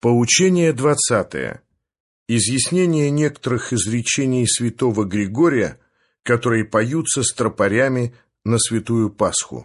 Поучение 20. Изъяснение некоторых изречений святого Григория, которые поются стропарями на Святую Пасху.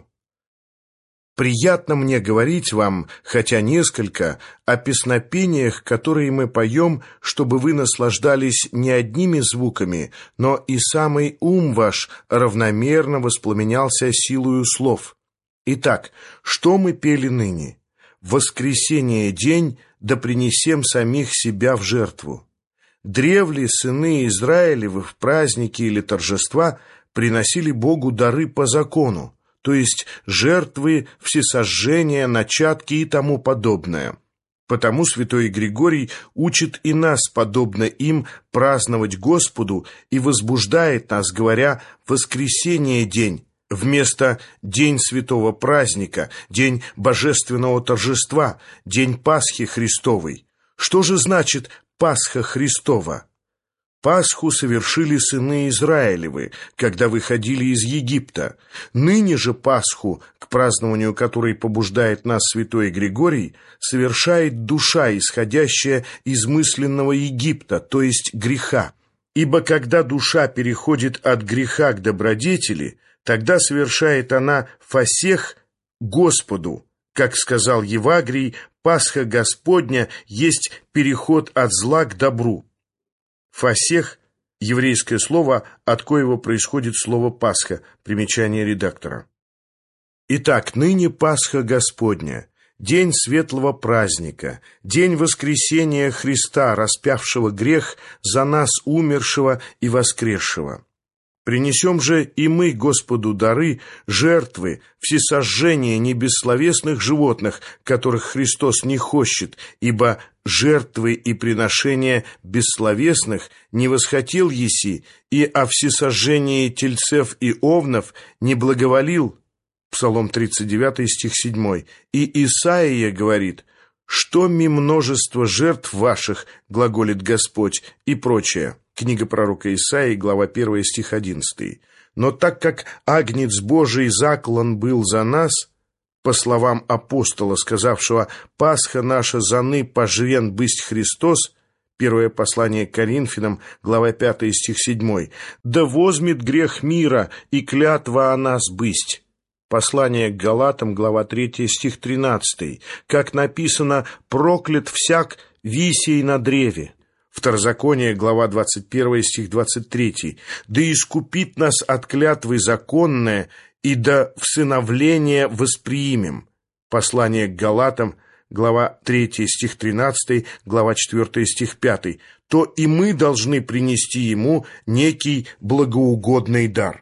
Приятно мне говорить вам, хотя несколько, о песнопениях, которые мы поем, чтобы вы наслаждались не одними звуками, но и самый ум ваш равномерно воспламенялся силою слов. Итак, что мы пели ныне? В воскресение день да принесем самих себя в жертву. Древле сыны Израилевы в праздники или торжества приносили Богу дары по закону, то есть жертвы, всесожжения, начатки и тому подобное. Потому святой Григорий учит и нас, подобно им, праздновать Господу и возбуждает нас, говоря «воскресение день», вместо «день святого праздника», «день божественного торжества», «день Пасхи Христовой». Что же значит Пасха Христова? Пасху совершили сыны Израилевы, когда выходили из Египта. Ныне же Пасху, к празднованию которой побуждает нас святой Григорий, совершает душа, исходящая из мысленного Египта, то есть греха. Ибо когда душа переходит от греха к добродетели, тогда совершает она фасех Господу. Как сказал Евагрий, Пасха Господня есть переход от зла к добру. Фасех – еврейское слово, от коего происходит слово Пасха, примечание редактора. Итак, ныне Пасха Господня, день светлого праздника, день воскресения Христа, распявшего грех за нас, умершего и воскресшего. Принесем же и мы Господу дары, жертвы, всесожжения не бессловесных животных, которых Христос не хочет, ибо жертвы и приношения бессловесных не восхотел еси, и о всесожжении тельцев и овнов не благоволил. Псалом 39, стих 7. И Исаия говорит: «Что ми множество жертв ваших, глаголит Господь», и прочее. Книга пророка Исаии, глава 1, стих 11. Но так как Агнец Божий заклан был за нас, по словам апостола, сказавшего «Пасха наша заны пожрен бысть Христос», первое послание к Коринфянам, глава 5, стих 7, «Да возмет грех мира, и клятва о нас бысть». Послание к Галатам, глава 3, стих 13, как написано «Проклят всяк, висей на древе». Второзаконие, глава 21, стих 23, «Да искупит нас от клятвы законное, и до всыновления восприимем». Послание к Галатам, глава 3, стих 13, глава 4, стих 5, то и мы должны принести ему некий благоугодный дар.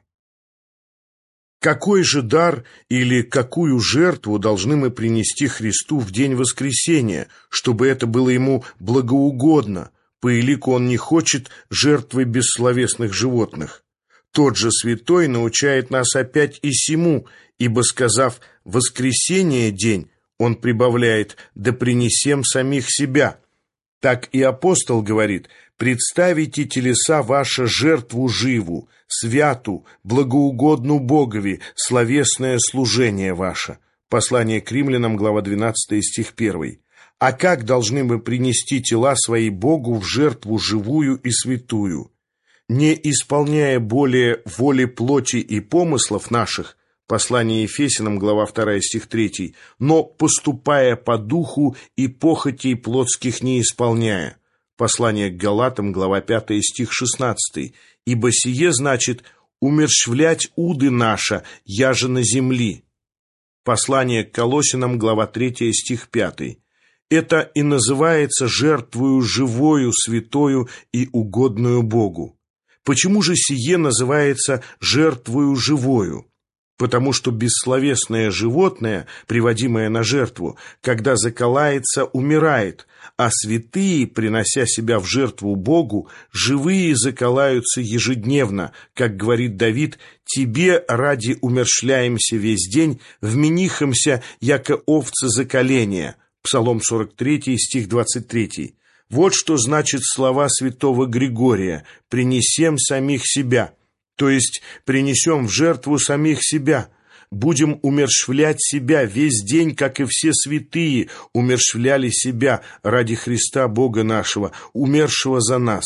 Какой же дар или какую жертву должны мы принести Христу в день воскресения, чтобы это было ему благоугодно? По элику он не хочет жертвы бессловесных животных. Тот же святой научает нас опять и сему, ибо, сказав «воскресение день», он прибавляет «да принесем самих себя». Так и апостол говорит: «Представите телеса ваши жертву живу, святу, благоугодну Богови, словесное служение ваше». Послание к римлянам, глава 12, стих 1. А как должны мы принести тела свои Богу в жертву живую и святую? Не исполняя более воли плоти и помыслов наших, послание Ефесянам, глава 2, стих 3, но поступая по духу и похотей плотских не исполняя, послание к Галатам, глава 5, стих 16, ибо сие значит умерщвлять уды наша, яже на земли, послание к Колоссянам, глава 3, стих 5. Это и называется жертвою живою, святою и угодную Богу. Почему же сие называется жертвою живою? Потому что бессловесное животное, приводимое на жертву, когда заколается, умирает, а святые, принося себя в жертву Богу, живые заколаются ежедневно, как говорит Давид: «Тебе ради умерщвляемся весь день, вменихомся, яко овцы заколения». Псалом 43, стих 23. Вот что значит слова святого Григория: «Принесем самих себя», то есть принесем в жертву самих себя. будем умерщвлять себя весь день, как и все святые умерщвляли себя ради Христа Бога нашего, умершего за нас.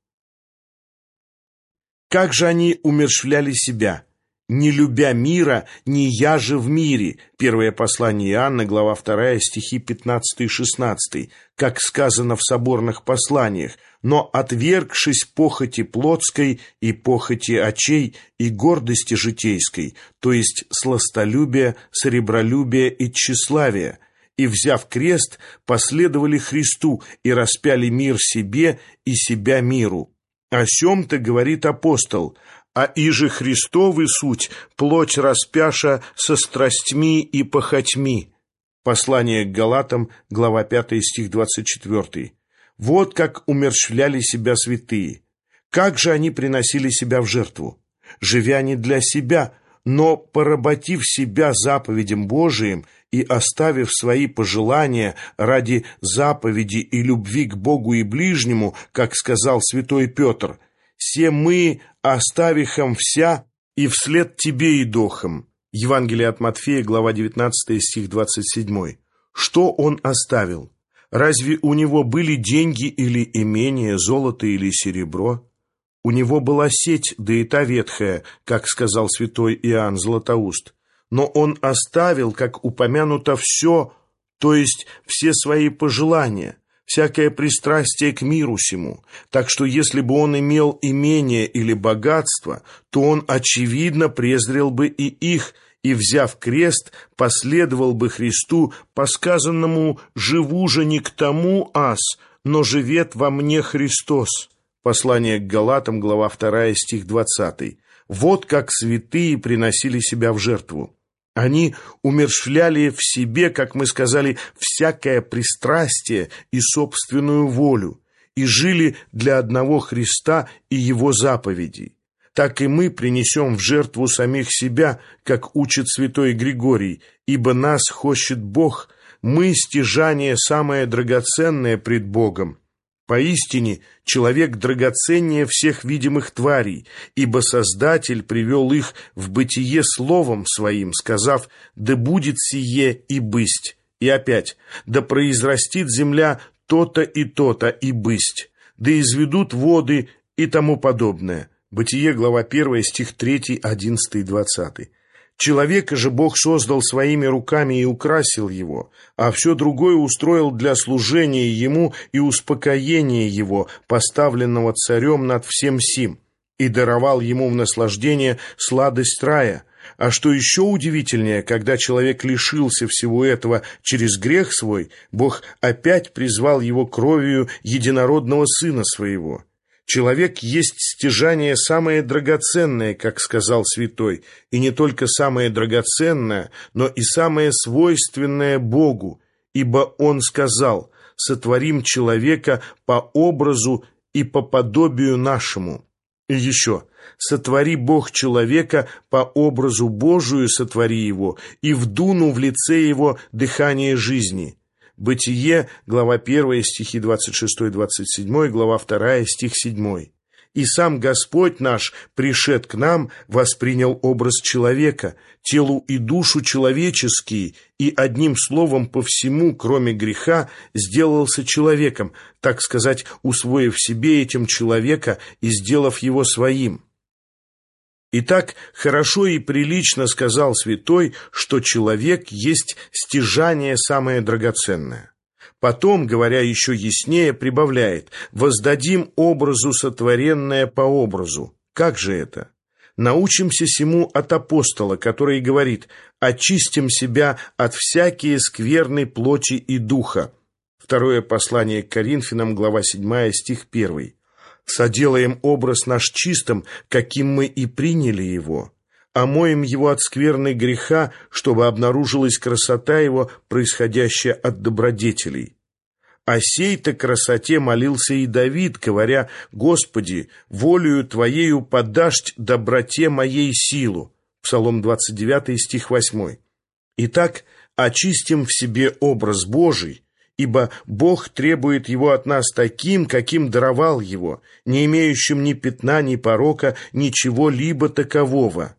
Как же они умерщвляли себя? «Не любя мира, не я же в мире». Первое послание Иоанна, глава 2, стихи 15 и 16, как сказано в соборных посланиях, «но отвергшись похоти плотской и похоти очей и гордости житейской, то есть сластолюбия, сребролюбия и тщеславия, и, взяв крест, последовали Христу и распяли мир себе и себя миру». О сем-то говорит апостол: «А иже Христовы суть, плоть распяша со страстьми и похотьми». Послание к Галатам, глава 5, стих 24. Вот как умерщвляли себя святые. Как же они приносили себя в жертву? Живя не для себя, но поработив себя заповедям Божиим и оставив свои пожелания ради заповеди и любви к Богу и ближнему, как сказал святой Петр: «Се мы, оставихом вся, и вслед тебе идохом». Евангелие от Матфея, глава 19, стих 27. Что он оставил? Разве у него были деньги или имения, золото или серебро? У него была сеть, да и та ветхая, как сказал святой Иоанн Златоуст. Но он оставил, как упомянуто, все, то есть все свои пожелания, всякое пристрастие к миру сему, так что если бы он имел имение или богатство, то он, очевидно, презрел бы и их, и, взяв крест, последовал бы Христу по сказанному «живу же не к тому ас, но живет во мне Христос». Послание к Галатам, глава 2, стих 20. Вот как святые приносили себя в жертву. Они умерщвляли в себе, как мы сказали, всякое пристрастие и собственную волю, и жили для одного Христа и Его заповедей. Так и мы принесем в жертву самих себя, как учит святой Григорий, ибо нас хочет Бог, мы стяжание самое драгоценное пред Богом. Поистине, человек драгоценнее всех видимых тварей, ибо Создатель привел их в бытие словом своим, сказав: «Да будет сие и бысть». И опять: «Да произрастит земля то-то и то-то и бысть, да изведут воды» и тому подобное. Бытие, глава 1, стих 3, 11 и 20. Человека же Бог создал своими руками и украсил его, а все другое устроил для служения ему и успокоения его, поставленного царем над всем сим, и даровал ему в наслаждение сладость рая. А что еще удивительнее, когда человек лишился всего этого через грех свой, Бог опять призвал его кровью единородного Сына Своего. Человек есть стяжание самое драгоценное, как сказал святой, и не только самое драгоценное, но и самое свойственное Богу, ибо Он сказал: «Сотворим человека по образу и по подобию нашему». И еще: «Сотвори Бог человека по образу Божию, сотвори его, и вдуну в лице его дыхание жизни». Бытие, глава 1, стихи 26-27, глава 2, стих 7. «И сам Господь наш, пришед к нам, воспринял образ человека, телу и душу человеческие, и одним словом по всему, кроме греха, сделался человеком, так сказать, усвоив себе этим человека и сделав его своим». Итак, хорошо и прилично сказал святой, что человек есть стяжание самое драгоценное. Потом, говоря еще яснее, прибавляет: «Воздадим образу сотворенное по образу». Как же это? Научимся сему от апостола, который говорит: «Очистим себя от всякие скверной плоти и духа». Второе послание к Коринфянам, глава 7, стих 1. «Соделаем образ наш чистым, каким мы и приняли его, омоем его от скверны греха, чтобы обнаружилась красота его, происходящая от добродетелей». О сей-то красоте молился и Давид, говоря: «Господи, волею Твоею подашь доброте моей силу». Псалом 29, стих 8. Итак, очистим в себе образ Божий, ибо Бог требует его от нас таким, каким даровал его, не имеющим ни пятна, ни порока, ничего-либо такового.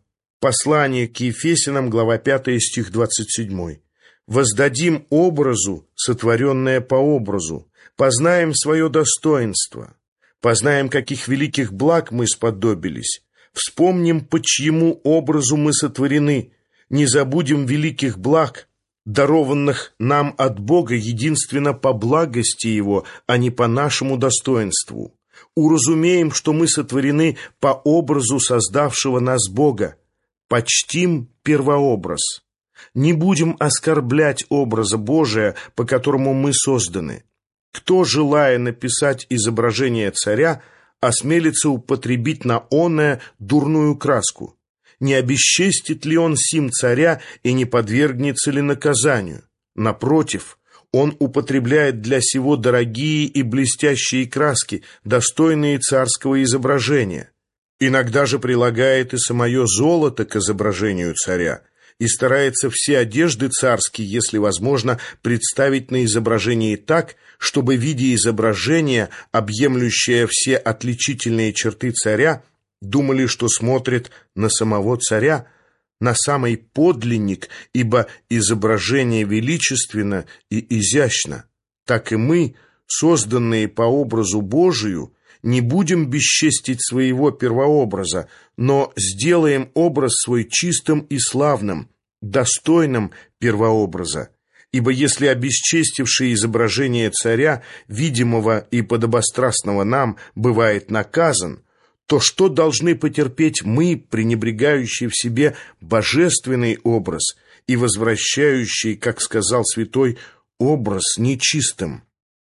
Послание к Ефесянам, глава 5, стих 27. «Воздадим образу, сотворенное по образу, познаем свое достоинство, познаем, каких великих благ мы сподобились, вспомним, по чьему образу мы сотворены, не забудем великих благ, дарованных нам от Бога единственно по благости Его, а не по нашему достоинству. Уразумеем, что мы сотворены по образу создавшего нас Бога. Почтим первообраз. Не будем оскорблять образа Божия, по которому мы созданы. Кто, желая написать изображение царя, осмелится употребить на оное дурную краску? Не обесчестит ли он сим царя и не подвергнется ли наказанию? Напротив, он употребляет для сего дорогие и блестящие краски, достойные царского изображения. Иногда же прилагает и самое золото к изображению царя, и старается все одежды царские, если возможно, представить на изображении так, чтобы, видя изображение, объемлющее все отличительные черты царя, думали, что смотрят на самого царя, на самый подлинник, ибо изображение величественно и изящно. Так и мы, созданные по образу Божию, не будем бесчестить своего первообраза, но сделаем образ свой чистым и славным, достойным первообраза. Ибо если обесчестивший изображение царя, видимого и подобострастного нам, бывает наказан, то что должны потерпеть мы, пренебрегающие в себе божественный образ и возвращающие, как сказал святой, образ нечистым?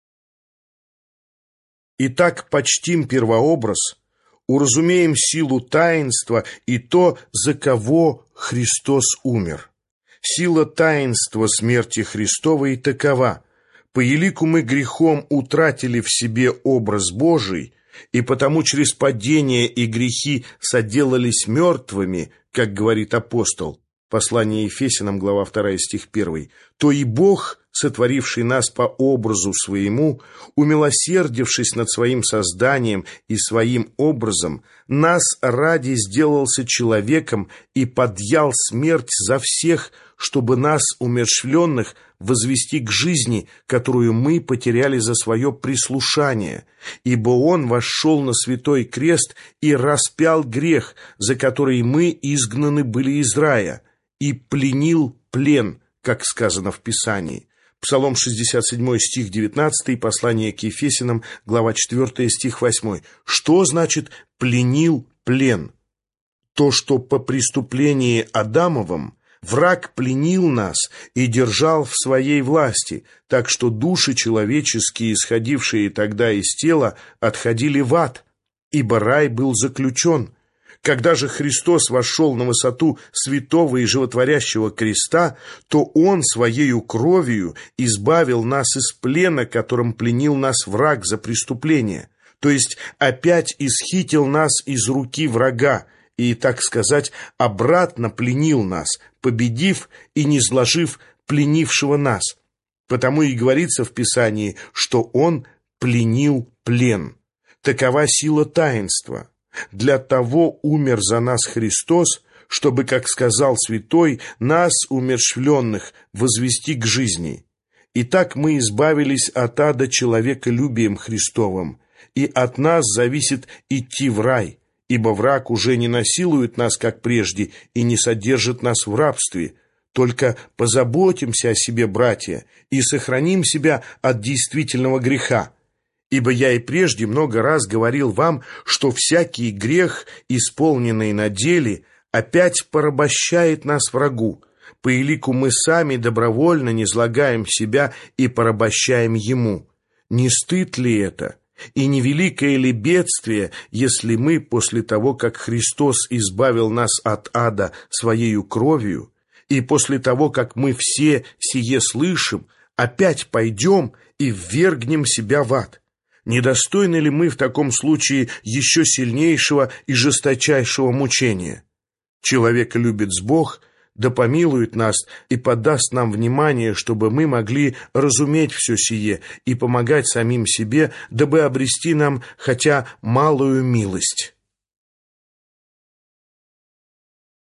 Итак, почтим первообраз, уразумеем силу таинства и то, за кого Христос умер. Сила таинства смерти Христовой такова: по елику мы грехом утратили в себе образ Божий, и потому через падение и грехи соделались мертвыми, как говорит апостол, послание Ефесянам, глава 2, стих 1, то и Бог, сотворивший нас по образу своему, умилосердившись над своим созданием и своим образом, нас ради сделался человеком и подъял смерть за всех, чтобы нас, умерщвленных, возвести к жизни, которую мы потеряли за свое прислушание. Ибо Он вошел на святой крест и распял грех, за который мы изгнаны были из рая, и пленил плен, как сказано в Писании. Псалом 67, стих 19, послание к Ефесянам, глава 4, стих 8. Что значит «пленил плен»? То, что по преступлении Адамовом враг пленил нас и держал в своей власти, так что души человеческие, исходившие тогда из тела, отходили в ад, ибо рай был заключен. Когда же Христос вошел на высоту святого и животворящего креста, то Он Своею кровью избавил нас из плена, которым пленил нас враг за преступление, то есть опять исхитил нас из руки врага и, так сказать, обратно пленил нас, победив и низложив пленившего нас. Потому и говорится в Писании, что Он пленил плен. Такова сила таинства. Для того умер за нас Христос, чтобы, как сказал святой, нас, умерщвленных, возвести к жизни. Итак, мы избавились от ада человеколюбием Христовым, и от нас зависит идти в рай, ибо враг уже не насилует нас, как прежде, и не содержит нас в рабстве. Только позаботимся о себе, братья, и сохраним себя от действительного греха. Ибо я и прежде много раз говорил вам, что всякий грех, исполненный на деле, опять порабощает нас врагу, по елику мы сами добровольно низлагаем себя и порабощаем ему. Не стыд ли это? И не великое ли бедствие, если мы, после того, как Христос избавил нас от ада Своею кровью, и после того, как мы все сие слышим, опять пойдем и ввергнем себя в ад? Недостойны ли мы в таком случае еще сильнейшего и жесточайшего мучения? Человека любит Бог, да помилует нас и подаст нам внимание, чтобы мы могли разуметь все сие и помогать самим себе, дабы обрести нам хотя малую милость».